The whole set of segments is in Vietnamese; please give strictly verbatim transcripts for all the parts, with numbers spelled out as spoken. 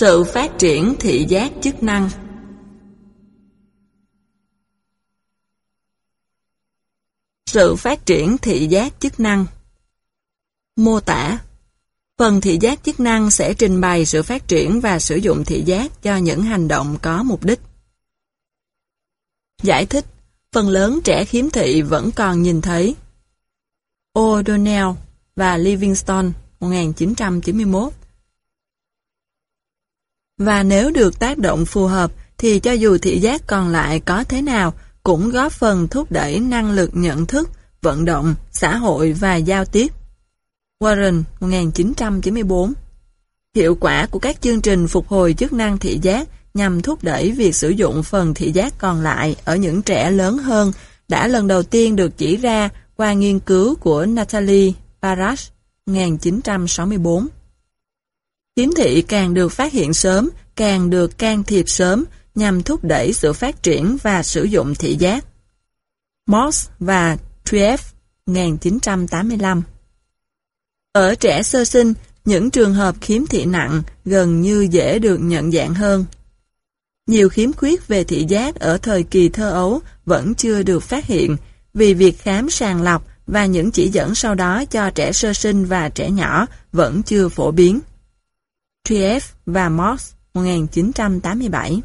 Sự phát triển thị giác chức năng. Sự phát triển thị giác chức năng. Mô tả. Phần thị giác chức năng sẽ trình bày sự phát triển và sử dụng thị giác cho những hành động có mục đích. Giải thích. Phần lớn trẻ khiếm thị vẫn còn nhìn thấy. O'Donnell và Livingstone một nghìn chín trăm chín mươi mốt. Và nếu được tác động phù hợp thì cho dù thị giác còn lại có thế nào cũng góp phần thúc đẩy năng lực nhận thức, vận động, xã hội và giao tiếp. Warren một nghìn chín trăm chín mươi tư. Hiệu quả của các chương trình phục hồi chức năng thị giác nhằm thúc đẩy việc sử dụng phần thị giác còn lại ở những trẻ lớn hơn đã lần đầu tiên được chỉ ra qua nghiên cứu của Natalie Parrash một nghìn chín trăm sáu mươi tư. Khiếm thị càng được phát hiện sớm, càng được can thiệp sớm nhằm thúc đẩy sự phát triển và sử dụng thị giác. Morse và Trief một nghìn chín trăm tám mươi lăm. Ở trẻ sơ sinh, những trường hợp khiếm thị nặng gần như dễ được nhận dạng hơn. Nhiều khiếm khuyết về thị giác ở thời kỳ thơ ấu vẫn chưa được phát hiện vì việc khám sàng lọc và những chỉ dẫn sau đó cho trẻ sơ sinh và trẻ nhỏ vẫn chưa phổ biến. Trief và Morse một nghìn chín trăm tám mươi bảy.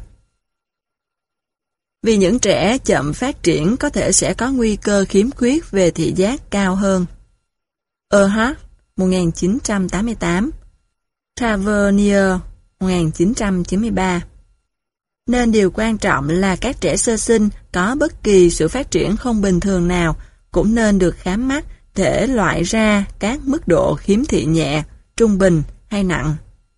Vì những trẻ chậm phát triển có thể sẽ có nguy cơ khiếm khuyết về thị giác cao hơn. Earhart một nghìn chín trăm tám mươi tám, Tavernier một nghìn chín trăm chín mươi ba. Nên điều quan trọng là các trẻ sơ sinh có bất kỳ sự phát triển không bình thường nào cũng nên được khám mắt để loại ra các mức độ khiếm thị nhẹ, trung bình hay nặng.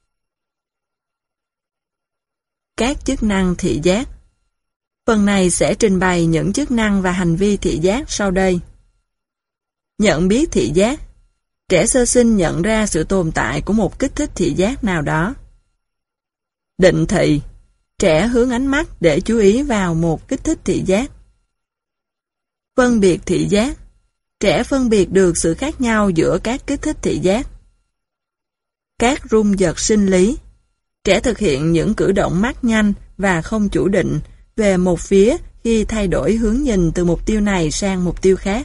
Các chức năng thị giác. Phần này sẽ trình bày những chức năng và hành vi thị giác sau đây. Nhận biết thị giác. Trẻ sơ sinh nhận ra sự tồn tại của một kích thích thị giác nào đó. Định thị. Trẻ hướng ánh mắt để chú ý vào một kích thích thị giác. Phân biệt thị giác. Trẻ phân biệt được sự khác nhau giữa các kích thích thị giác. Các rung giật sinh lý. Trẻ thực hiện những cử động mắt nhanh và không chủ định về một phía khi thay đổi hướng nhìn từ mục tiêu này sang mục tiêu khác.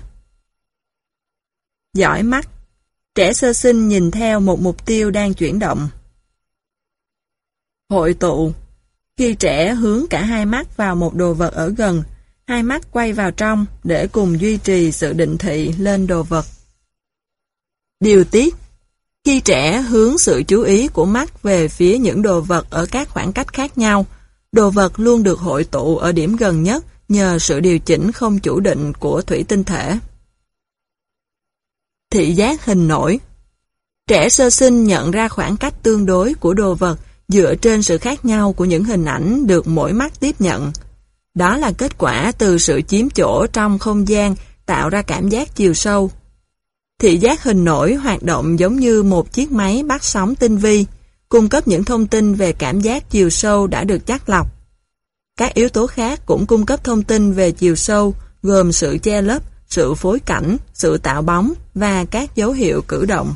Dõi mắt. Trẻ sơ sinh nhìn theo một mục tiêu đang chuyển động. Hội tụ. Khi trẻ hướng cả hai mắt vào một đồ vật ở gần, hai mắt quay vào trong để cùng duy trì sự định thị lên đồ vật. Điều tiết. Khi trẻ hướng sự chú ý của mắt về phía những đồ vật ở các khoảng cách khác nhau, đồ vật luôn được hội tụ ở điểm gần nhất nhờ sự điều chỉnh không chủ định của thủy tinh thể. Thị giác hình nổi. Trẻ sơ sinh nhận ra khoảng cách tương đối của đồ vật dựa trên sự khác nhau của những hình ảnh được mỗi mắt tiếp nhận. Đó là kết quả từ sự chiếm chỗ trong không gian tạo ra cảm giác chiều sâu. Thị giác hình nổi hoạt động giống như một chiếc máy bắt sóng tinh vi, cung cấp những thông tin về cảm giác chiều sâu đã được chắt lọc. Các yếu tố khác cũng cung cấp thông tin về chiều sâu, gồm sự che lấp, sự phối cảnh, sự tạo bóng và các dấu hiệu cử động.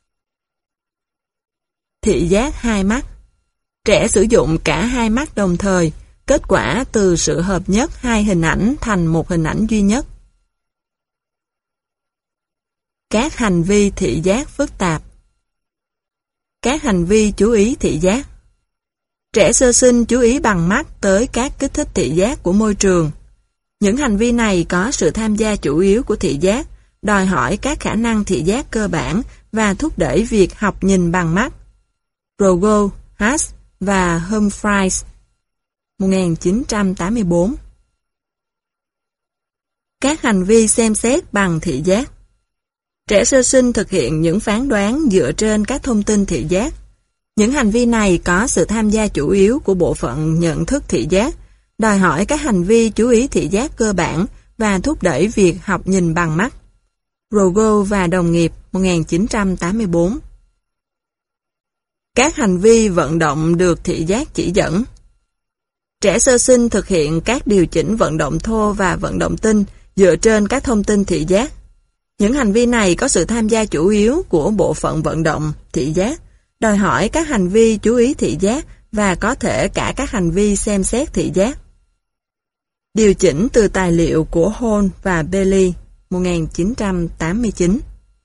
Thị giác hai mắt. Trẻ sử dụng cả hai mắt đồng thời, kết quả từ sự hợp nhất hai hình ảnh thành một hình ảnh duy nhất. Các hành vi thị giác phức tạp. Các hành vi chú ý thị giác. Trẻ sơ sinh chú ý bằng mắt tới các kích thích thị giác của môi trường. Những hành vi này có sự tham gia chủ yếu của thị giác, đòi hỏi các khả năng thị giác cơ bản và thúc đẩy việc học nhìn bằng mắt. Rogo, Haas và Humphreys một nghìn chín trăm tám mươi tư. Các hành vi xem xét bằng thị giác. Trẻ sơ sinh thực hiện những phán đoán dựa trên các thông tin thị giác. Những hành vi này có sự tham gia chủ yếu của bộ phận nhận thức thị giác, đòi hỏi các hành vi chú ý thị giác cơ bản và thúc đẩy việc học nhìn bằng mắt. Rogo và đồng nghiệp một nghìn chín trăm tám mươi tư. Các hành vi vận động được thị giác chỉ dẫn. Trẻ sơ sinh thực hiện các điều chỉnh vận động thô và vận động tinh dựa trên các thông tin thị giác. Những hành vi này có sự tham gia chủ yếu của bộ phận vận động, thị giác, đòi hỏi các hành vi chú ý thị giác và có thể cả các hành vi xem xét thị giác. Điều chỉnh từ tài liệu của Hall và Bailey, một nghìn chín trăm tám mươi chín.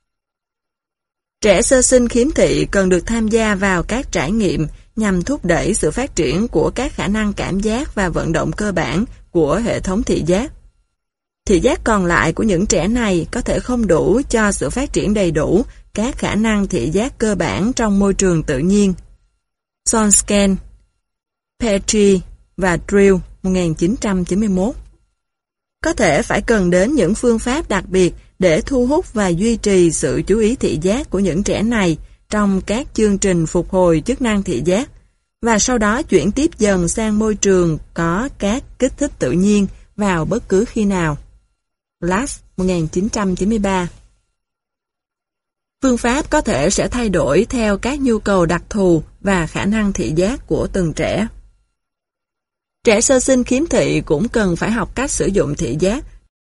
Trẻ sơ sinh khiếm thị cần được tham gia vào các trải nghiệm nhằm thúc đẩy sự phát triển của các khả năng cảm giác và vận động cơ bản của hệ thống thị giác. Thị giác còn lại của những trẻ này có thể không đủ cho sự phát triển đầy đủ các khả năng thị giác cơ bản trong môi trường tự nhiên. Sonsken, Petrie và Drill, một nghìn chín trăm chín mươi mốt. Có thể phải cần đến những phương pháp đặc biệt để thu hút và duy trì sự chú ý thị giác của những trẻ này trong các chương trình phục hồi chức năng thị giác, và sau đó chuyển tiếp dần sang môi trường có các kích thích tự nhiên vào bất cứ khi nào. Glass, một nghìn chín trăm chín mươi ba. Phương pháp có thể sẽ thay đổi theo các nhu cầu đặc thù và khả năng thị giác của từng trẻ. Trẻ sơ sinh khiếm thị cũng cần phải học cách sử dụng thị giác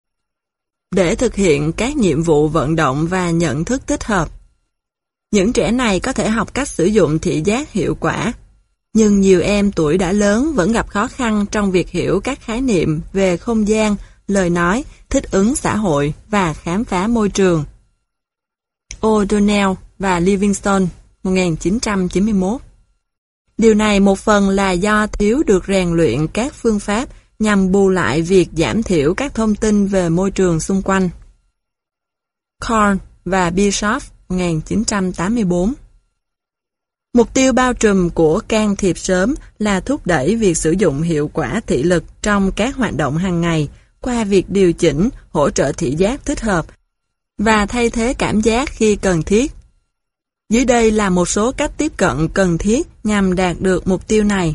để thực hiện các nhiệm vụ vận động và nhận thức thích hợp. Những trẻ này có thể học cách sử dụng thị giác hiệu quả, nhưng nhiều em tuổi đã lớn vẫn gặp khó khăn trong việc hiểu các khái niệm về không gian, lời nói, thích ứng xã hội và khám phá môi trường. O'Donnell và Livingston, một nghìn chín trăm chín mươi mốt. Điều này một phần là do thiếu được rèn luyện các phương pháp nhằm bù lại việc giảm thiểu các thông tin về môi trường xung quanh. Korn và Bischoff, một nghìn chín trăm tám mươi bốn. Mục tiêu bao trùm của can thiệp sớm là thúc đẩy việc sử dụng hiệu quả thị lực trong các hoạt động hàng ngày qua việc điều chỉnh, hỗ trợ thị giác thích hợp và thay thế cảm giác khi cần thiết. Dưới đây là một số cách tiếp cận cần thiết nhằm đạt được mục tiêu này.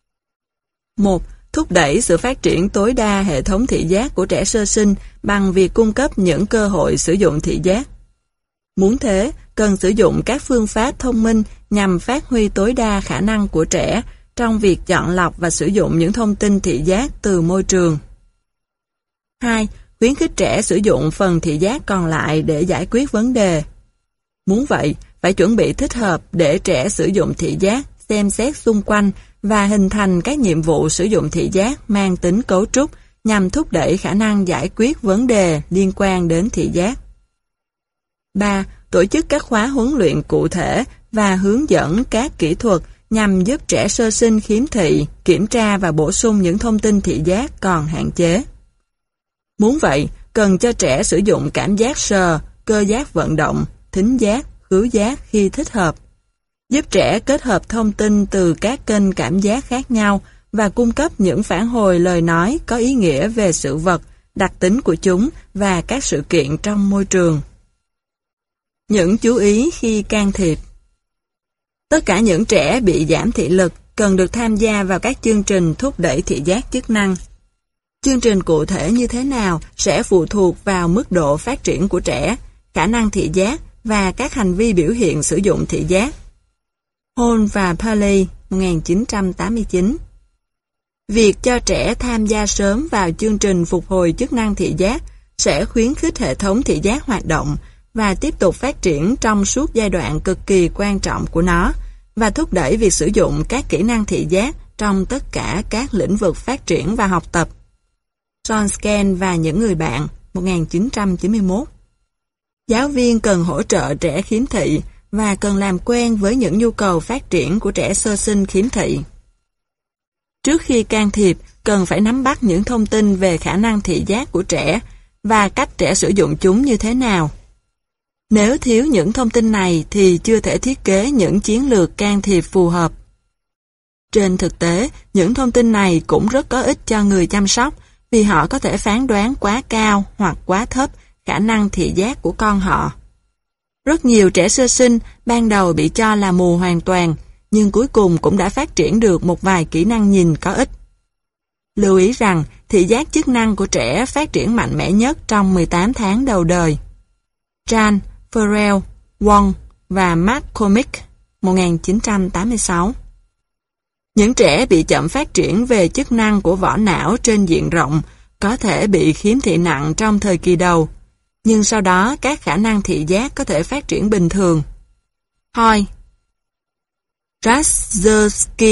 một. Thúc đẩy sự phát triển tối đa hệ thống thị giác của trẻ sơ sinh bằng việc cung cấp những cơ hội sử dụng thị giác. Muốn thế, cần sử dụng các phương pháp thông minh nhằm phát huy tối đa khả năng của trẻ trong việc chọn lọc và sử dụng những thông tin thị giác từ môi trường. hai. Khuyến khích trẻ sử dụng phần thị giác còn lại để giải quyết vấn đề. Muốn vậy, phải chuẩn bị thích hợp để trẻ sử dụng thị giác, xem xét xung quanh và hình thành các nhiệm vụ sử dụng thị giác mang tính cấu trúc nhằm thúc đẩy khả năng giải quyết vấn đề liên quan đến thị giác. ba. Tổ chức các khóa huấn luyện cụ thể và hướng dẫn các kỹ thuật nhằm giúp trẻ sơ sinh khiếm thị kiểm tra và bổ sung những thông tin thị giác còn hạn chế. Muốn vậy, cần cho trẻ sử dụng cảm giác sờ, cơ giác vận động, thính giác, khứu giác khi thích hợp. Giúp trẻ kết hợp thông tin từ các kênh cảm giác khác nhau và cung cấp những phản hồi lời nói có ý nghĩa về sự vật, đặc tính của chúng và các sự kiện trong môi trường. Những chú ý khi can thiệp. Tất cả những trẻ bị giảm thị lực cần được tham gia vào các chương trình thúc đẩy thị giác chức năng. Chương trình cụ thể như thế nào sẽ phụ thuộc vào mức độ phát triển của trẻ, khả năng thị giác và các hành vi biểu hiện sử dụng thị giác. Hall và Paley, một nghìn chín trăm tám mươi chín. Việc cho trẻ tham gia sớm vào chương trình phục hồi chức năng thị giác sẽ khuyến khích hệ thống thị giác hoạt động và tiếp tục phát triển trong suốt giai đoạn cực kỳ quan trọng của nó và thúc đẩy việc sử dụng các kỹ năng thị giác trong tất cả các lĩnh vực phát triển và học tập. Sonsken và những người bạn, một nghìn chín trăm chín mươi mốt. Giáo viên cần hỗ trợ trẻ khiếm thị và cần làm quen với những nhu cầu phát triển của trẻ sơ sinh khiếm thị. Trước khi can thiệp, cần phải nắm bắt những thông tin về khả năng thị giác của trẻ và cách trẻ sử dụng chúng như thế nào. Nếu thiếu những thông tin này thì chưa thể thiết kế những chiến lược can thiệp phù hợp. Trên thực tế, những thông tin này cũng rất có ích cho người chăm sóc vì họ có thể phán đoán quá cao hoặc quá thấp khả năng thị giác của con họ. Rất nhiều trẻ sơ sinh ban đầu bị cho là mù hoàn toàn, nhưng cuối cùng cũng đã phát triển được một vài kỹ năng nhìn có ích. Lưu ý rằng, thị giác chức năng của trẻ phát triển mạnh mẽ nhất trong mười tám tháng đầu đời. Chan, Farrell, Wong và McCormick, một nghìn chín trăm tám mươi sáu. Những trẻ bị chậm phát triển về chức năng của vỏ não trên diện rộng có thể bị khiếm thị nặng trong thời kỳ đầu, nhưng sau đó các khả năng thị giác có thể phát triển bình thường. Hoy, Radzewski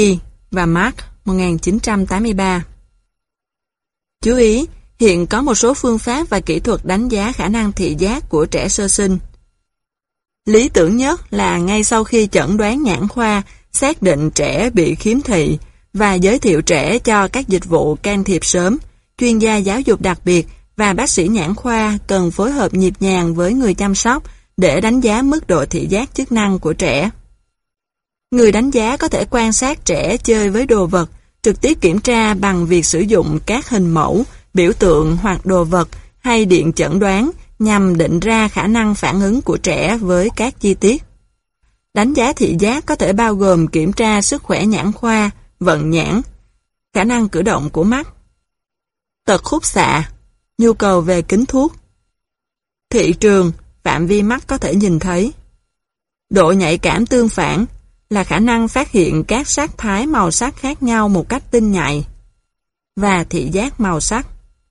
và Mark một nghìn chín trăm tám mươi ba. Chú ý, hiện có một số phương pháp và kỹ thuật đánh giá khả năng thị giác của trẻ sơ sinh. Lý tưởng nhất là ngay sau khi chẩn đoán nhãn khoa, xác định trẻ bị khiếm thị và giới thiệu trẻ cho các dịch vụ can thiệp sớm, chuyên gia giáo dục đặc biệt và bác sĩ nhãn khoa cần phối hợp nhịp nhàng với người chăm sóc để đánh giá mức độ thị giác chức năng của trẻ. Người đánh giá có thể quan sát trẻ chơi với đồ vật, trực tiếp kiểm tra bằng việc sử dụng các hình mẫu, biểu tượng hoặc đồ vật hay điện chẩn đoán nhằm định ra khả năng phản ứng của trẻ với các chi tiết. Đánh giá thị giác có thể bao gồm kiểm tra sức khỏe nhãn khoa, vận nhãn, khả năng cử động của mắt, tật khúc xạ, nhu cầu về kính thuốc, thị trường, phạm vi mắt có thể nhìn thấy, độ nhạy cảm tương phản là khả năng phát hiện các sắc thái màu sắc khác nhau một cách tinh nhạy, và thị giác màu sắc.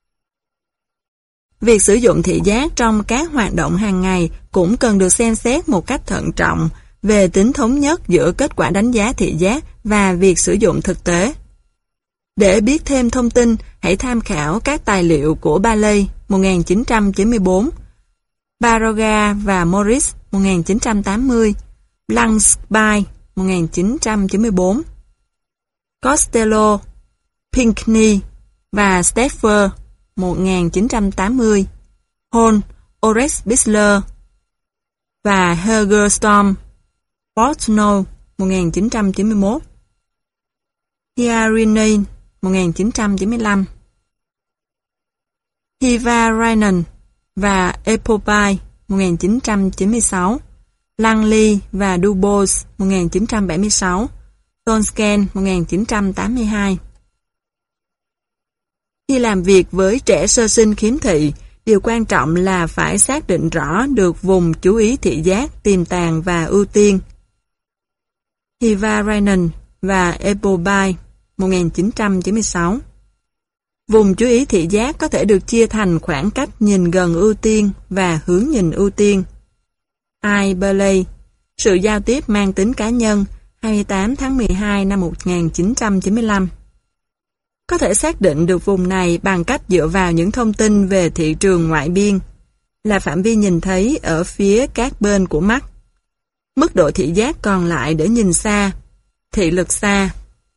Việc sử dụng thị giác trong các hoạt động hàng ngày cũng cần được xem xét một cách thận trọng về tính thống nhất giữa kết quả đánh giá thị giác và việc sử dụng thực tế. Để biết thêm thông tin, hãy tham khảo các tài liệu của Bailey một nghìn chín trăm chín mươi tư, Baroga và Morris một nghìn chín trăm tám mươi, Blanksby một nghìn chín trăm chín mươi tư, Costello, Pinkney và Steffer một nghìn chín trăm tám mươi, Hall, Orex Bisler và Hagerstorm, Portnoy một nghìn chín trăm chín mươi mốt, Hiarinen một nghìn chín trăm chín mươi lăm, Hivarainen và Epopay một nghìn chín trăm chín mươi sáu, Langley và Dubose một nghìn chín trăm bảy mươi sáu, Tonsken một nghìn chín trăm tám mươi hai. Khi làm việc với trẻ sơ sinh khiếm thị, điều quan trọng là phải xác định rõ được vùng chú ý thị giác, tiềm tàng và ưu tiên. Hivarainen và Epopay một nghìn chín trăm chín mươi sáu. Vùng chú ý thị giác có thể được chia thành khoảng cách nhìn gần ưu tiên và hướng nhìn ưu tiên. I. Bailey, Sự giao tiếp mang tính cá nhân, hai mươi tám tháng mười hai năm một nghìn chín trăm chín mươi lăm. Có thể xác định được vùng này bằng cách dựa vào những thông tin về thị trường ngoại biên, là phạm vi nhìn thấy ở phía các bên của mắt, mức độ thị giác còn lại để nhìn xa, thị lực xa,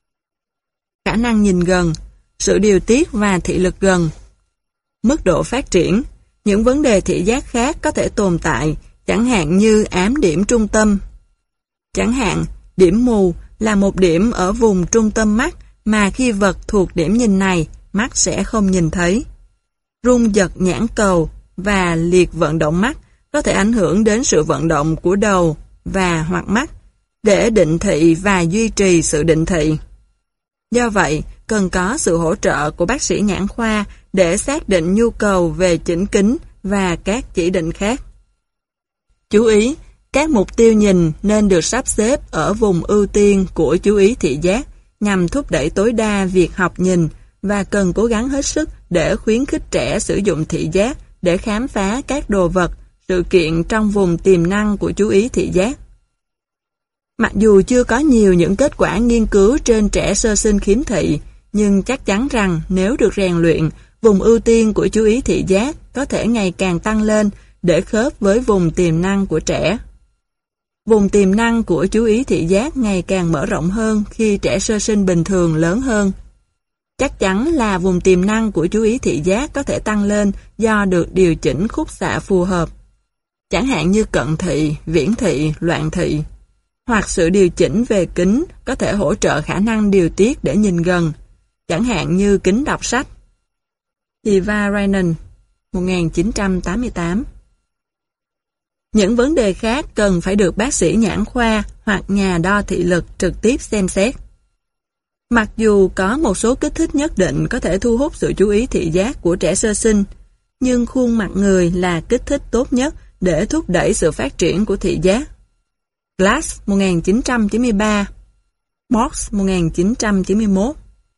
khả năng nhìn gần, sự điều tiết và thị lực gần, mức độ phát triển. Những vấn đề thị giác khác có thể tồn tại, chẳng hạn như ám điểm trung tâm. Chẳng hạn, điểm mù là một điểm ở vùng trung tâm mắt mà khi vật thuộc điểm nhìn này, mắt sẽ không nhìn thấy. Rung giật nhãn cầu và liệt vận động mắt có thể ảnh hưởng đến sự vận động của đầu và hoặc mắt để định thị và duy trì sự định thị. Do vậy, cần có sự hỗ trợ của bác sĩ nhãn khoa để xác định nhu cầu về chỉnh kính và các chỉ định khác. Chú ý, các mục tiêu nhìn nên được sắp xếp ở vùng ưu tiên của chú ý thị giác nhằm thúc đẩy tối đa việc học nhìn và cần cố gắng hết sức để khuyến khích trẻ sử dụng thị giác để khám phá các đồ vật, sự kiện trong vùng tiềm năng của chú ý thị giác. Mặc dù chưa có nhiều những kết quả nghiên cứu trên trẻ sơ sinh khiếm thị, nhưng chắc chắn rằng nếu được rèn luyện, vùng ưu tiên của chú ý thị giác có thể ngày càng tăng lên để khớp với vùng tiềm năng của trẻ. Vùng tiềm năng của chú ý thị giác ngày càng mở rộng hơn khi trẻ sơ sinh bình thường lớn hơn. Chắc chắn là vùng tiềm năng của chú ý thị giác có thể tăng lên do được điều chỉnh khúc xạ phù hợp, chẳng hạn như cận thị, viễn thị, loạn thị, hoặc sự điều chỉnh về kính có thể hỗ trợ khả năng điều tiết để nhìn gần, chẳng hạn như kính đọc sách. Hivarainen, một nghìn chín trăm tám mươi tám. Những vấn đề khác cần phải được bác sĩ nhãn khoa hoặc nhà đo thị lực trực tiếp xem xét. Mặc dù có một số kích thích nhất định có thể thu hút sự chú ý thị giác của trẻ sơ sinh, nhưng khuôn mặt người là kích thích tốt nhất để thúc đẩy sự phát triển của thị giác. Glass, một nghìn chín trăm chín mươi ba, Morse, một nghìn chín trăm chín mươi mốt.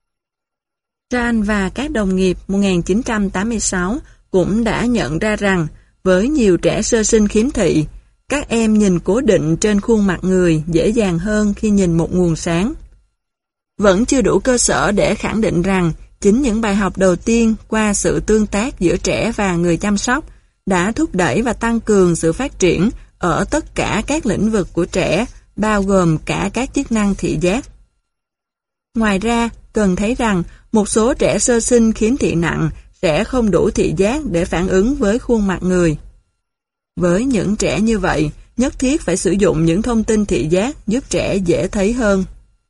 Ran và các đồng nghiệp một nghìn chín trăm tám mươi sáu cũng đã nhận ra rằng với nhiều trẻ sơ sinh khiếm thị, các em nhìn cố định trên khuôn mặt người dễ dàng hơn khi nhìn một nguồn sáng. Vẫn chưa đủ cơ sở để khẳng định rằng chính những bài học đầu tiên qua sự tương tác giữa trẻ và người chăm sóc đã thúc đẩy và tăng cường sự phát triển ở tất cả các lĩnh vực của trẻ, bao gồm cả các chức năng thị giác. Ngoài ra, cần thấy rằng một số trẻ sơ sinh khiếm thị nặng sẽ không đủ thị giác để phản ứng với khuôn mặt người. Với những trẻ như vậy, nhất thiết phải sử dụng những thông tin thị giác giúp trẻ dễ thấy hơn.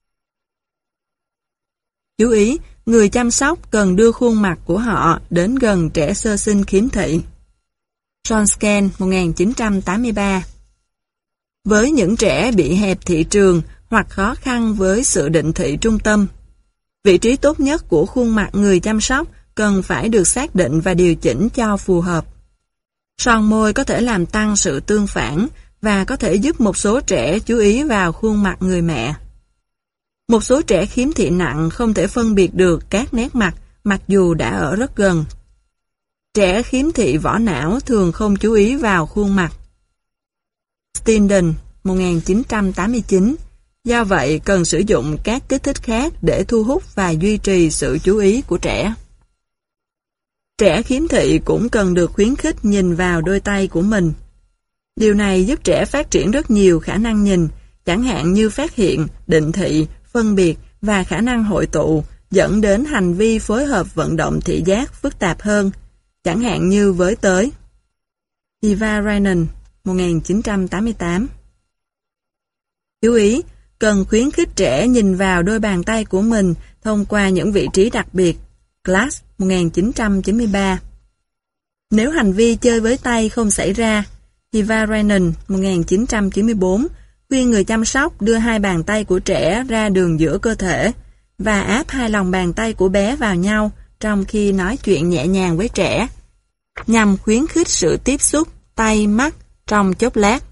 Chú ý, người chăm sóc cần đưa khuôn mặt của họ đến gần trẻ sơ sinh khiếm thị. Sonsken, một nghìn chín trăm tám mươi ba. Với những trẻ bị hẹp thị trường hoặc khó khăn với sự định thị trung tâm, vị trí tốt nhất của khuôn mặt người chăm sóc cần phải được xác định và điều chỉnh cho phù hợp. Son môi có thể làm tăng sự tương phản và có thể giúp một số trẻ chú ý vào khuôn mặt người mẹ. Một số trẻ khiếm thị nặng không thể phân biệt được các nét mặt mặc dù đã ở rất gần. Trẻ khiếm thị vỏ não thường không chú ý vào khuôn mặt. Stinden, một nghìn chín trăm tám mươi chín. Do vậy, cần sử dụng các kích thích khác để thu hút và duy trì sự chú ý của trẻ. Trẻ khiếm thị cũng cần được khuyến khích nhìn vào đôi tay của mình. Điều này giúp trẻ phát triển rất nhiều khả năng nhìn, chẳng hạn như phát hiện, định thị, phân biệt và khả năng hội tụ, dẫn đến hành vi phối hợp vận động thị giác phức tạp hơn, chẳng hạn như với tới. Eva Reinen, một nghìn chín trăm tám mươi tám. Chú ý, cần khuyến khích trẻ nhìn vào đôi bàn tay của mình thông qua những vị trí đặc biệt. Glass, một nghìn chín trăm chín mươi ba. Nếu hành vi chơi với tay không xảy ra, Eva Reinen, một nghìn chín trăm chín mươi bốn, khuyên người chăm sóc đưa hai bàn tay của trẻ ra đường giữa cơ thể và áp hai lòng bàn tay của bé vào nhau trong khi nói chuyện nhẹ nhàng với trẻ, nhằm khuyến khích sự tiếp xúc tay mắt trong chốc lát.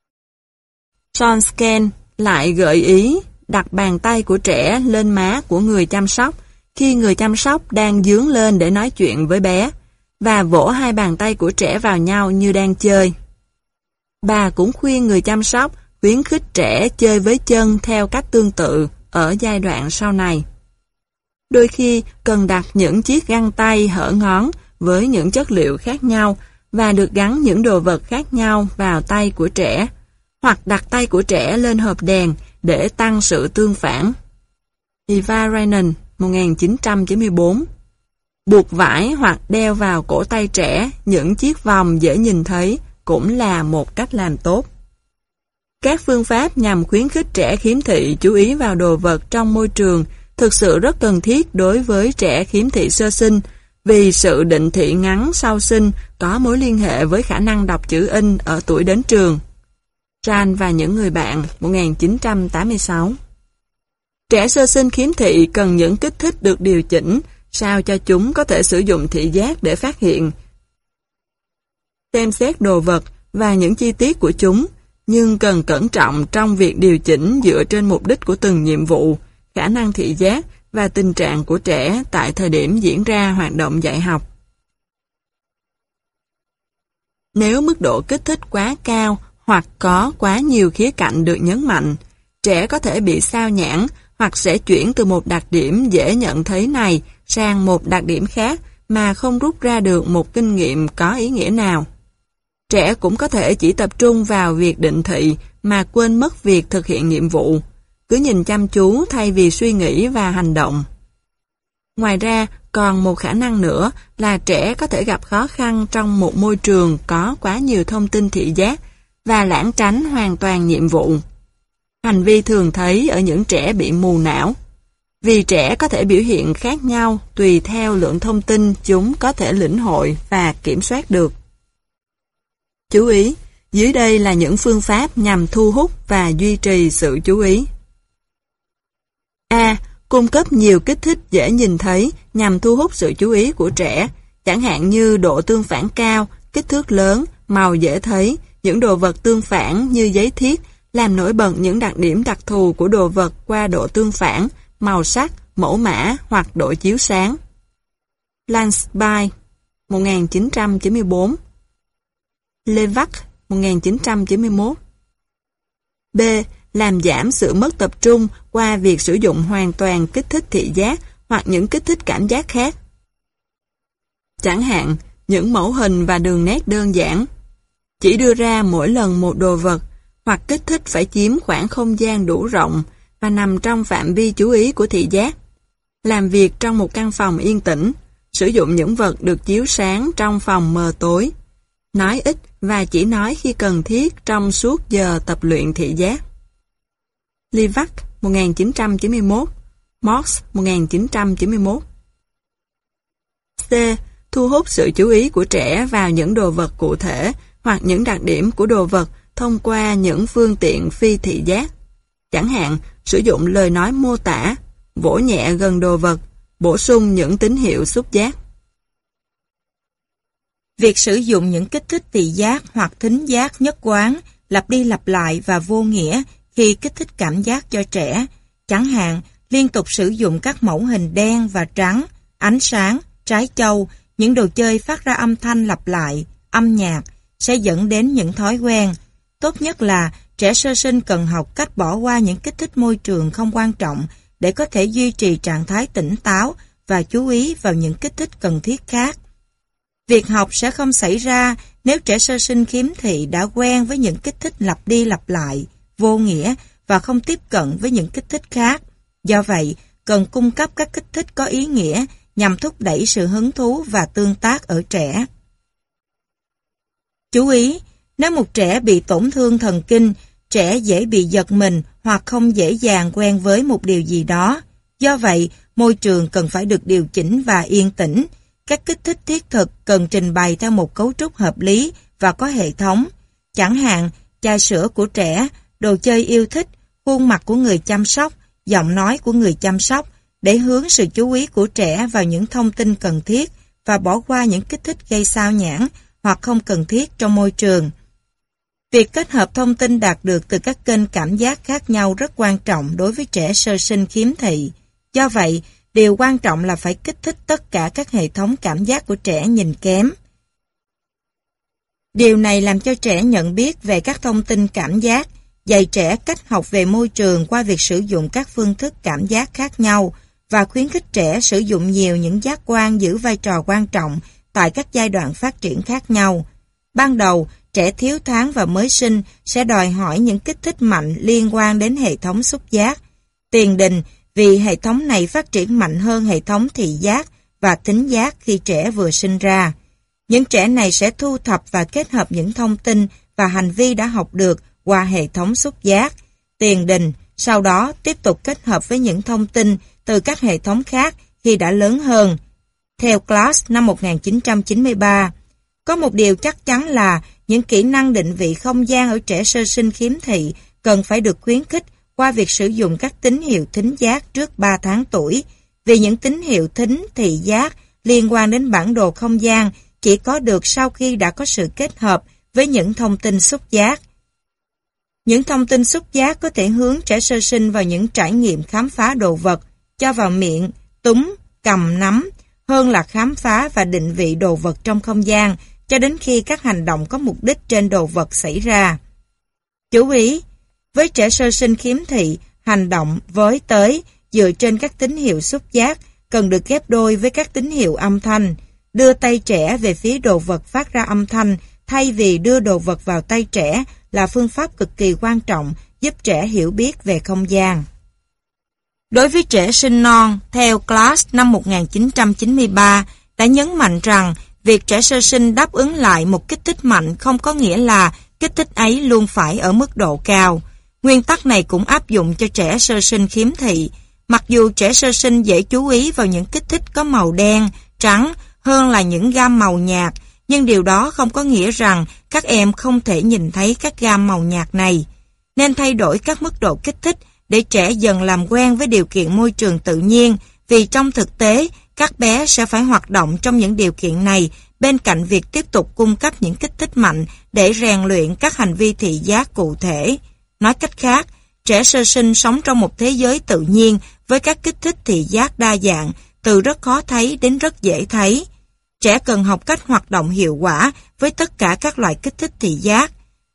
Sonsken lại gợi ý đặt bàn tay của trẻ lên má của người chăm sóc khi người chăm sóc đang dướn lên để nói chuyện với bé và vỗ hai bàn tay của trẻ vào nhau như đang chơi. Bà cũng khuyên người chăm sóc khuyến khích trẻ chơi với chân theo cách tương tự ở giai đoạn sau này. Đôi khi cần đặt những chiếc găng tay hở ngón với những chất liệu khác nhau và được gắn những đồ vật khác nhau vào tay của trẻ, hoặc đặt tay của trẻ lên hộp đèn để tăng sự tương phản. Eva Reinen, một nghìn chín trăm chín mươi bốn. Buộc vải hoặc đeo vào cổ tay trẻ những chiếc vòng dễ nhìn thấy cũng là một cách làm tốt. Các phương pháp nhằm khuyến khích trẻ khiếm thị chú ý vào đồ vật trong môi trường thực sự rất cần thiết đối với trẻ khiếm thị sơ sinh, vì sự định thị ngắn sau sinh có mối liên hệ với khả năng đọc chữ in ở tuổi đến trường. Jan và những người bạn, một nghìn chín trăm tám mươi sáu. Trẻ sơ sinh khiếm thị cần những kích thích được điều chỉnh sao cho chúng có thể sử dụng thị giác để phát hiện, xem xét đồ vật và những chi tiết của chúng, nhưng cần cẩn trọng trong việc điều chỉnh dựa trên mục đích của từng nhiệm vụ, khả năng thị giác và tình trạng của trẻ tại thời điểm diễn ra hoạt động dạy học. Nếu mức độ kích thích quá cao hoặc có quá nhiều khía cạnh được nhấn mạnh, trẻ có thể bị sao nhãng hoặc sẽ chuyển từ một đặc điểm dễ nhận thấy này sang một đặc điểm khác mà không rút ra được một kinh nghiệm có ý nghĩa nào. Trẻ cũng có thể chỉ tập trung vào việc định thị mà quên mất việc thực hiện nhiệm vụ, cứ nhìn chăm chú thay vì suy nghĩ và hành động. Ngoài ra, còn một khả năng nữa là trẻ có thể gặp khó khăn trong một môi trường có quá nhiều thông tin thị giác và lảng tránh hoàn toàn nhiệm vụ. Hành vi thường thấy ở những trẻ bị mù não, vì trẻ có thể biểu hiện khác nhau tùy theo lượng thông tin chúng có thể lĩnh hội và kiểm soát được. Chú ý, dưới đây là những phương pháp nhằm thu hút và duy trì sự chú ý. A. Cung cấp nhiều kích thích dễ nhìn thấy nhằm thu hút sự chú ý của trẻ, chẳng hạn như độ tương phản cao, kích thước lớn, màu dễ thấy, những đồ vật tương phản như giấy thiếc, làm nổi bật những đặc điểm đặc thù của đồ vật qua độ tương phản, màu sắc, mẫu mã hoặc độ chiếu sáng. Lansby, một nghìn chín trăm chín mươi bốn. Levac, một nghìn chín trăm chín mươi mốt. B. làm giảm sự mất tập trung qua việc sử dụng hoàn toàn kích thích thị giác hoặc những kích thích cảm giác khác. Chẳng hạn, những mẫu hình và đường nét đơn giản. Chỉ đưa ra mỗi lần một đồ vật, hoặc kích thích phải chiếm khoảng không gian đủ rộng và nằm trong phạm vi chú ý của thị giác. Làm việc trong một căn phòng yên tĩnh, sử dụng những vật được chiếu sáng trong phòng mờ tối. Nói ít và chỉ nói khi cần thiết trong suốt giờ tập luyện thị giác. Levac, một nghìn chín trăm chín mươi mốt, Morse, một nghìn chín trăm chín mươi mốt. C. Thu hút sự chú ý của trẻ vào những đồ vật cụ thể hoặc những đặc điểm của đồ vật thông qua những phương tiện phi thị giác. Chẳng hạn, sử dụng lời nói mô tả, vỗ nhẹ gần đồ vật, bổ sung những tín hiệu xúc giác. Việc sử dụng những kích thích thị giác hoặc thính giác nhất quán, lặp đi lặp lại và vô nghĩa khi kích thích cảm giác cho trẻ. Chẳng hạn, liên tục sử dụng các mẫu hình đen và trắng, ánh sáng, trái châu, những đồ chơi phát ra âm thanh lặp lại, âm nhạc, sẽ dẫn đến những thói quen. Tốt nhất là trẻ sơ sinh cần học cách bỏ qua những kích thích môi trường không quan trọng để có thể duy trì trạng thái tỉnh táo và chú ý vào những kích thích cần thiết khác. Việc học sẽ không xảy ra nếu trẻ sơ sinh khiếm thị đã quen với những kích thích lặp đi lặp lại, vô nghĩa và không tiếp cận với những kích thích khác. Do vậy, cần cung cấp các kích thích có ý nghĩa nhằm thúc đẩy sự hứng thú và tương tác ở trẻ. Chú ý, nếu một trẻ bị tổn thương thần kinh, trẻ dễ bị giật mình hoặc không dễ dàng quen với một điều gì đó. Do vậy, môi trường cần phải được điều chỉnh và yên tĩnh. Các kích thích thiết thực cần trình bày theo một cấu trúc hợp lý và có hệ thống. Chẳng hạn, chai sữa của trẻ, đồ chơi yêu thích, khuôn mặt của người chăm sóc, giọng nói của người chăm sóc, để hướng sự chú ý của trẻ vào những thông tin cần thiết và bỏ qua những kích thích gây sao nhãng hoặc không cần thiết trong môi trường. Việc kết hợp thông tin đạt được từ các kênh cảm giác khác nhau rất quan trọng đối với trẻ sơ sinh khiếm thị. Do vậy, điều quan trọng là phải kích thích tất cả các hệ thống cảm giác của trẻ nhìn kém. Điều này làm cho trẻ nhận biết về các thông tin cảm giác, dạy trẻ cách học về môi trường qua việc sử dụng các phương thức cảm giác khác nhau và khuyến khích trẻ sử dụng nhiều những giác quan giữ vai trò quan trọng tại các giai đoạn phát triển khác nhau. Ban đầu, trẻ thiếu tháng và mới sinh sẽ đòi hỏi những kích thích mạnh liên quan đến hệ thống xúc giác. Tiền đình vì hệ thống này phát triển mạnh hơn hệ thống thị giác và thính giác khi trẻ vừa sinh ra. Những trẻ này sẽ thu thập và kết hợp những thông tin và hành vi đã học được qua hệ thống xúc giác. Tiền đình sau đó tiếp tục kết hợp với những thông tin từ các hệ thống khác khi đã lớn hơn. Theo Glass năm một nghìn chín trăm chín mươi ba, có một điều chắc chắn là những kỹ năng định vị không gian ở trẻ sơ sinh khiếm thị cần phải được khuyến khích qua việc sử dụng các tín hiệu thính giác trước ba tháng tuổi, vì những tín hiệu thính, thị giác liên quan đến bản đồ không gian chỉ có được sau khi đã có sự kết hợp với những thông tin xúc giác. Những thông tin xúc giác có thể hướng trẻ sơ sinh vào những trải nghiệm khám phá đồ vật, cho vào miệng, túm, cầm, nắm, hơn là khám phá và định vị đồ vật trong không gian cho đến khi các hành động có mục đích trên đồ vật xảy ra. Chú ý, với trẻ sơ sinh khiếm thị, hành động với tới dựa trên các tín hiệu xúc giác cần được ghép đôi với các tín hiệu âm thanh. Đưa tay trẻ về phía đồ vật phát ra âm thanh thay vì đưa đồ vật vào tay trẻ là phương pháp cực kỳ quan trọng giúp trẻ hiểu biết về không gian. Đối với trẻ sinh non, theo Glass năm một nghìn chín trăm chín mươi ba, đã nhấn mạnh rằng việc trẻ sơ sinh đáp ứng lại một kích thích mạnh không có nghĩa là kích thích ấy luôn phải ở mức độ cao. Nguyên tắc này cũng áp dụng cho trẻ sơ sinh khiếm thị. Mặc dù trẻ sơ sinh dễ chú ý vào những kích thích có màu đen, trắng hơn là những gam màu nhạt, nhưng điều đó không có nghĩa rằng các em không thể nhìn thấy các gam màu nhạt này. Nên thay đổi các mức độ kích thích để trẻ dần làm quen với điều kiện môi trường tự nhiên, vì trong thực tế, các bé sẽ phải hoạt động trong những điều kiện này bên cạnh việc tiếp tục cung cấp những kích thích mạnh để rèn luyện các hành vi thị giác cụ thể. Nói cách khác, trẻ sơ sinh sống trong một thế giới tự nhiên với các kích thích thị giác đa dạng, từ rất khó thấy đến rất dễ thấy. Trẻ cần học cách hoạt động hiệu quả với tất cả các loại kích thích thị giác.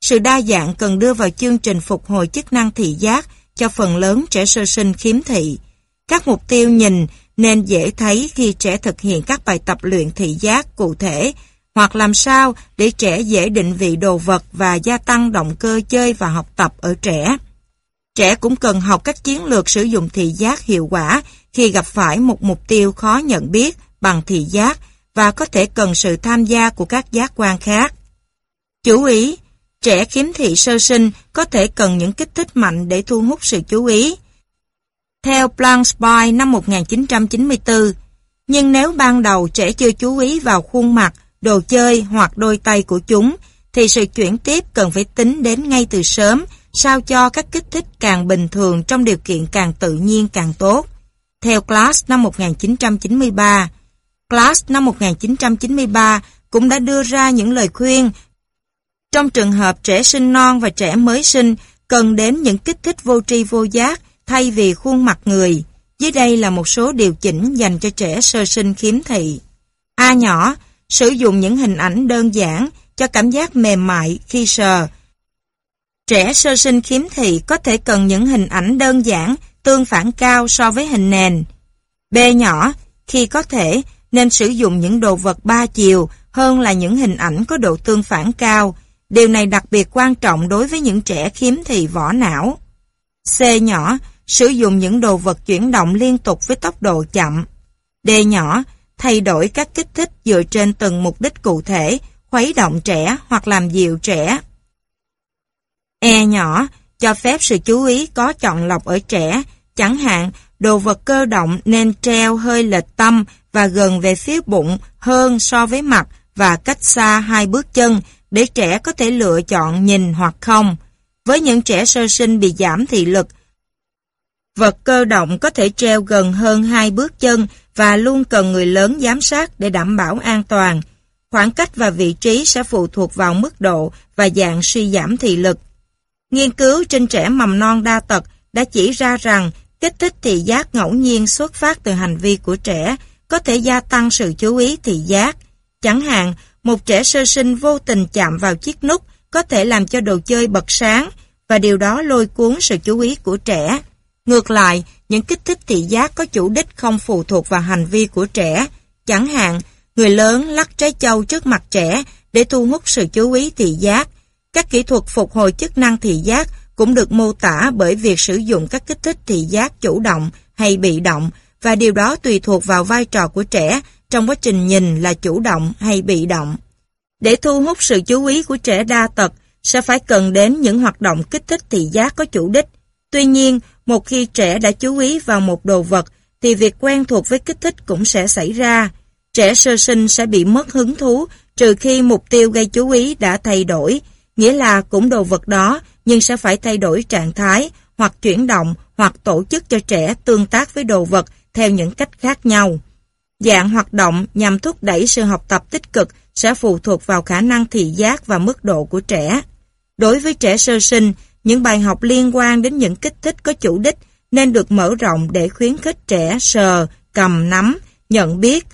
Sự đa dạng cần đưa vào chương trình phục hồi chức năng thị giác cho phần lớn trẻ sơ sinh khiếm thị. Các mục tiêu nhìn nên dễ thấy khi trẻ thực hiện các bài tập luyện thị giác cụ thể, hoặc làm sao để trẻ dễ định vị đồ vật và gia tăng động cơ chơi và học tập ở trẻ. Trẻ cũng cần học các chiến lược sử dụng thị giác hiệu quả khi gặp phải một mục tiêu khó nhận biết bằng thị giác và có thể cần sự tham gia của các giác quan khác. Chú ý, trẻ khiếm thị sơ sinh có thể cần những kích thích mạnh để thu hút sự chú ý. Theo Blanchby năm một nghìn chín trăm chín mươi tư, nhưng nếu ban đầu trẻ chưa chú ý vào khuôn mặt, đồ chơi hoặc đôi tay của chúng, thì sự chuyển tiếp cần phải tính đến ngay từ sớm, sao cho các kích thích càng bình thường trong điều kiện càng tự nhiên càng tốt. Theo Glass năm một nghìn chín trăm chín mươi ba, Glass năm một nghìn chín trăm chín mươi ba cũng đã đưa ra những lời khuyên. Trong trường hợp trẻ sinh non và trẻ mới sinh cần đến những kích thích vô tri vô giác thay vì khuôn mặt người. Dưới đây là một số điều chỉnh dành cho trẻ sơ sinh khiếm thị. A nhỏ, sử dụng những hình ảnh đơn giản cho cảm giác mềm mại khi sờ. Trẻ sơ sinh khiếm thị có thể cần những hình ảnh đơn giản, tương phản cao so với hình nền. B nhỏ, khi có thể, nên sử dụng những đồ vật ba chiều hơn là những hình ảnh có độ tương phản cao. Điều này đặc biệt quan trọng đối với những trẻ khiếm thị vỏ não. C nhỏ, sử dụng những đồ vật chuyển động liên tục với tốc độ chậm. D nhỏ, thay đổi các kích thích dựa trên từng mục đích cụ thể, khuấy động trẻ hoặc làm dịu trẻ. E nhỏ, cho phép sự chú ý có chọn lọc ở trẻ, chẳng hạn đồ vật cơ động nên treo hơi lệch tâm và gần về phía bụng hơn so với mặt và cách xa hai bước chân để trẻ có thể lựa chọn nhìn hoặc không. Với những trẻ sơ sinh bị giảm thị lực, vật cơ động có thể treo gần hơn hai bước chân và luôn cần người lớn giám sát để đảm bảo an toàn. Khoảng cách và vị trí sẽ phụ thuộc vào mức độ và dạng suy giảm thị lực. Nghiên cứu trên trẻ mầm non đa tật đã chỉ ra rằng kích thích thị giác ngẫu nhiên xuất phát từ hành vi của trẻ có thể gia tăng sự chú ý thị giác. Chẳng hạn, một trẻ sơ sinh vô tình chạm vào chiếc nút có thể làm cho đồ chơi bật sáng và điều đó lôi cuốn sự chú ý của trẻ. Ngược lại, những kích thích thị giác có chủ đích không phụ thuộc vào hành vi của trẻ. Chẳng hạn, người lớn lắc trái châu trước mặt trẻ để thu hút sự chú ý thị giác. Các kỹ thuật phục hồi chức năng thị giác cũng được mô tả bởi việc sử dụng các kích thích thị giác chủ động hay bị động, và điều đó tùy thuộc vào vai trò của trẻ trong quá trình nhìn là chủ động hay bị động. Để thu hút sự chú ý của trẻ đa tật, sẽ phải cần đến những hoạt động kích thích thị giác có chủ đích. Tuy nhiên, một khi trẻ đã chú ý vào một đồ vật, thì việc quen thuộc với kích thích cũng sẽ xảy ra. Trẻ sơ sinh sẽ bị mất hứng thú trừ khi mục tiêu gây chú ý đã thay đổi, nghĩa là cũng đồ vật đó nhưng sẽ phải thay đổi trạng thái, hoặc chuyển động, hoặc tổ chức cho trẻ tương tác với đồ vật theo những cách khác nhau. Dạng hoạt động nhằm thúc đẩy sự học tập tích cực sẽ phụ thuộc vào khả năng thị giác và mức độ của trẻ. Đối với trẻ sơ sinh, những bài học liên quan đến những kích thích có chủ đích nên được mở rộng để khuyến khích trẻ sờ, cầm, nắm, nhận biết,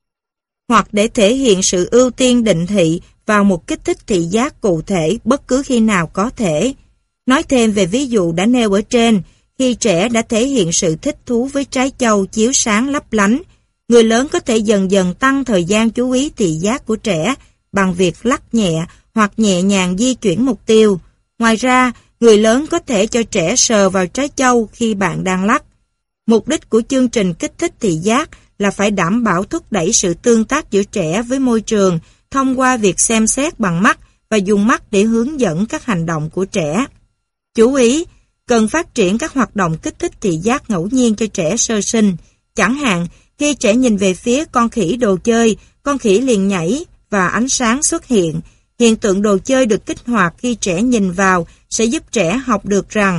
hoặc để thể hiện sự ưu tiên định thị vào một kích thích thị giác cụ thể bất cứ khi nào có thể. Nói thêm về ví dụ đã nêu ở trên, khi trẻ đã thể hiện sự thích thú với trái châu chiếu sáng lấp lánh, người lớn có thể dần dần tăng thời gian chú ý thị giác của trẻ bằng việc lắc nhẹ hoặc nhẹ nhàng di chuyển mục tiêu. Ngoài ra, người lớn có thể cho trẻ sờ vào trái châu khi bạn đang lắc. Mục đích của chương trình kích thích thị giác là phải đảm bảo thúc đẩy sự tương tác giữa trẻ với môi trường thông qua việc xem xét bằng mắt và dùng mắt để hướng dẫn các hành động của trẻ. Chú ý, cần phát triển các hoạt động kích thích thị giác ngẫu nhiên cho trẻ sơ sinh. Chẳng hạn, khi trẻ nhìn về phía con khỉ đồ chơi, con khỉ liền nhảy và ánh sáng xuất hiện. Hiện tượng đồ chơi được kích hoạt khi trẻ nhìn vào sẽ giúp trẻ học được rằng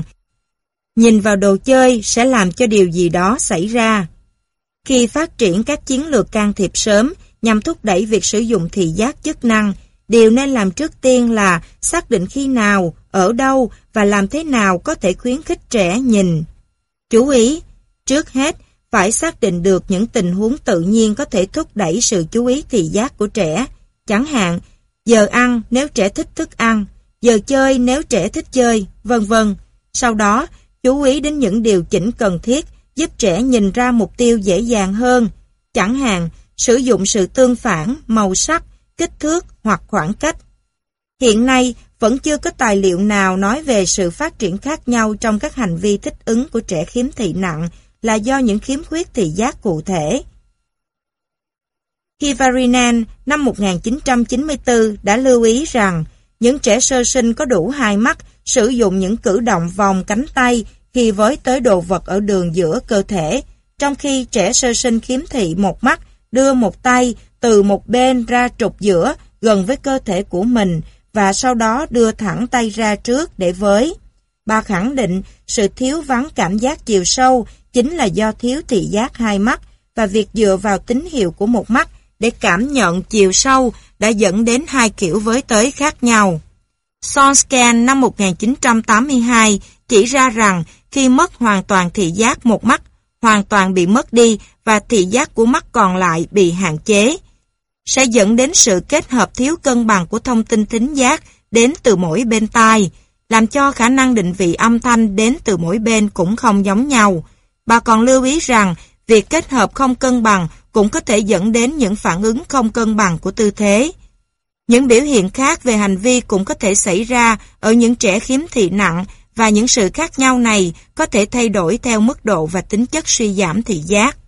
nhìn vào đồ chơi sẽ làm cho điều gì đó xảy ra. Khi phát triển các chiến lược can thiệp sớm nhằm thúc đẩy việc sử dụng thị giác chức năng, điều nên làm trước tiên là xác định khi nào, ở đâu và làm thế nào có thể khuyến khích trẻ nhìn. Chú ý, trước hết phải xác định được những tình huống tự nhiên có thể thúc đẩy sự chú ý thị giác của trẻ. Chẳng hạn, giờ ăn nếu trẻ thích thức ăn, giờ chơi nếu trẻ thích chơi, vân vân. Sau đó, chú ý đến những điều chỉnh cần thiết giúp trẻ nhìn ra mục tiêu dễ dàng hơn. Chẳng hạn, sử dụng sự tương phản, màu sắc, kích thước hoặc khoảng cách. Hiện nay, vẫn chưa có tài liệu nào nói về sự phát triển khác nhau trong các hành vi thích ứng của trẻ khiếm thị nặng là do những khiếm khuyết thị giác cụ thể. Hivarinen năm một nghìn chín trăm chín mươi tư đã lưu ý rằng những trẻ sơ sinh có đủ hai mắt sử dụng những cử động vòng cánh tay khi với tới đồ vật ở đường giữa cơ thể, trong khi trẻ sơ sinh khiếm thị một mắt đưa một tay từ một bên ra trục giữa gần với cơ thể của mình và sau đó đưa thẳng tay ra trước để với. Bà khẳng định sự thiếu vắng cảm giác chiều sâu chính là do thiếu thị giác hai mắt và việc dựa vào tín hiệu của một mắt để cảm nhận chiều sâu đã dẫn đến hai kiểu với tới khác nhau. Sonsken năm một nghìn chín trăm tám mươi hai chỉ ra rằng khi mất hoàn toàn thị giác một mắt, hoàn toàn bị mất đi và thị giác của mắt còn lại bị hạn chế, sẽ dẫn đến sự kết hợp thiếu cân bằng của thông tin thính giác đến từ mỗi bên tai, làm cho khả năng định vị âm thanh đến từ mỗi bên cũng không giống nhau. Bà còn lưu ý rằng việc kết hợp không cân bằng cũng có thể dẫn đến những phản ứng không cân bằng của tư thế. Những biểu hiện khác về hành vi cũng có thể xảy ra ở những trẻ khiếm thị nặng và những sự khác nhau này có thể thay đổi theo mức độ và tính chất suy giảm thị giác.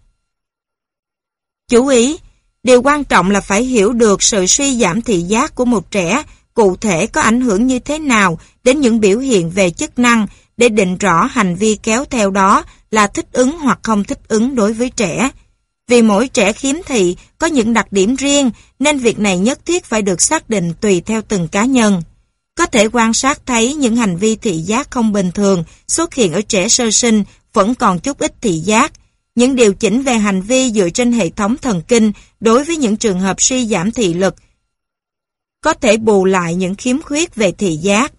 Chú ý, điều quan trọng là phải hiểu được sự suy giảm thị giác của một trẻ cụ thể có ảnh hưởng như thế nào đến những biểu hiện về chức năng để định rõ hành vi kéo theo đó là thích ứng hoặc không thích ứng đối với trẻ. Vì mỗi trẻ khiếm thị có những đặc điểm riêng nên việc này nhất thiết phải được xác định tùy theo từng cá nhân. Có thể quan sát thấy những hành vi thị giác không bình thường xuất hiện ở trẻ sơ sinh vẫn còn chút ít thị giác. Những điều chỉnh về hành vi dựa trên hệ thống thần kinh đối với những trường hợp suy giảm thị lực có thể bù lại những khiếm khuyết về thị giác.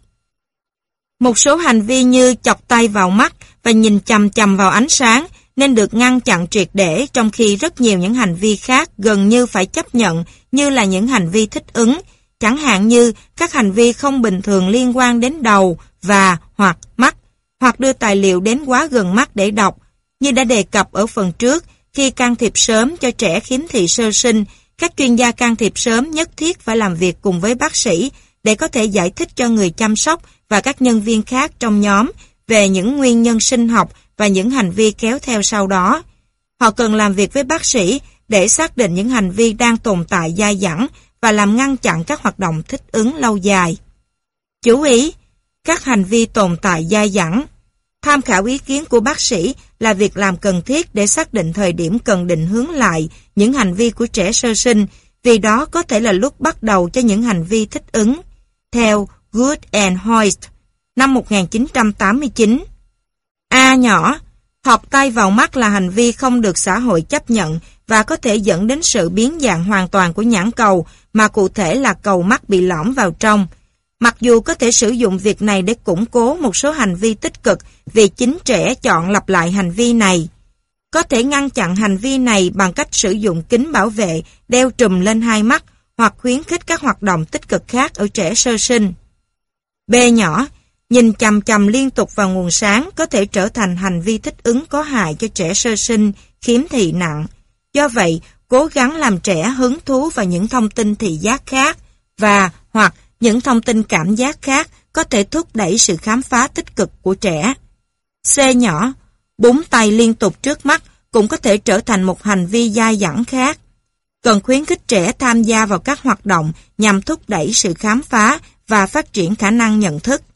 Một số hành vi như chọc tay vào mắt và nhìn chằm chằm vào ánh sáng nên được ngăn chặn triệt để, trong khi rất nhiều những hành vi khác gần như phải chấp nhận như là những hành vi thích ứng, chẳng hạn như các hành vi không bình thường liên quan đến đầu và hoặc mắt, hoặc đưa tài liệu đến quá gần mắt để đọc. Như đã đề cập ở phần trước, khi can thiệp sớm cho trẻ khiếm thị sơ sinh, các chuyên gia can thiệp sớm nhất thiết phải làm việc cùng với bác sĩ để có thể giải thích cho người chăm sóc và các nhân viên khác trong nhóm về những nguyên nhân sinh học và những hành vi kéo theo sau đó. Họ cần làm việc với bác sĩ để xác định những hành vi đang tồn tại dai dẳng và làm ngăn chặn các hoạt động thích ứng lâu dài. Chú ý, các hành vi tồn tại dai dẳng. Tham khảo ý kiến của bác sĩ là việc làm cần thiết để xác định thời điểm cần định hướng lại những hành vi của trẻ sơ sinh, vì đó có thể là lúc bắt đầu cho những hành vi thích ứng. Theo Good and Hoist, năm một nghìn chín trăm tám mươi chín. A nhỏ, thọc tay vào mắt là hành vi không được xã hội chấp nhận và có thể dẫn đến sự biến dạng hoàn toàn của nhãn cầu, mà cụ thể là cầu mắt bị lõm vào trong. Mặc dù có thể sử dụng việc này để củng cố một số hành vi tích cực vì chính trẻ chọn lặp lại hành vi này. Có thể ngăn chặn hành vi này bằng cách sử dụng kính bảo vệ đeo trùm lên hai mắt hoặc khuyến khích các hoạt động tích cực khác ở trẻ sơ sinh. B nhỏ, nhìn chằm chằm liên tục vào nguồn sáng có thể trở thành hành vi thích ứng có hại cho trẻ sơ sinh khiếm thị nặng. Do vậy, cố gắng làm trẻ hứng thú vào những thông tin thị giác khác và hoặc những thông tin cảm giác khác có thể thúc đẩy sự khám phá tích cực của trẻ. C nhỏ, búng tay liên tục trước mắt cũng có thể trở thành một hành vi dai dẳng khác. Cần khuyến khích trẻ tham gia vào các hoạt động nhằm thúc đẩy sự khám phá và phát triển khả năng nhận thức.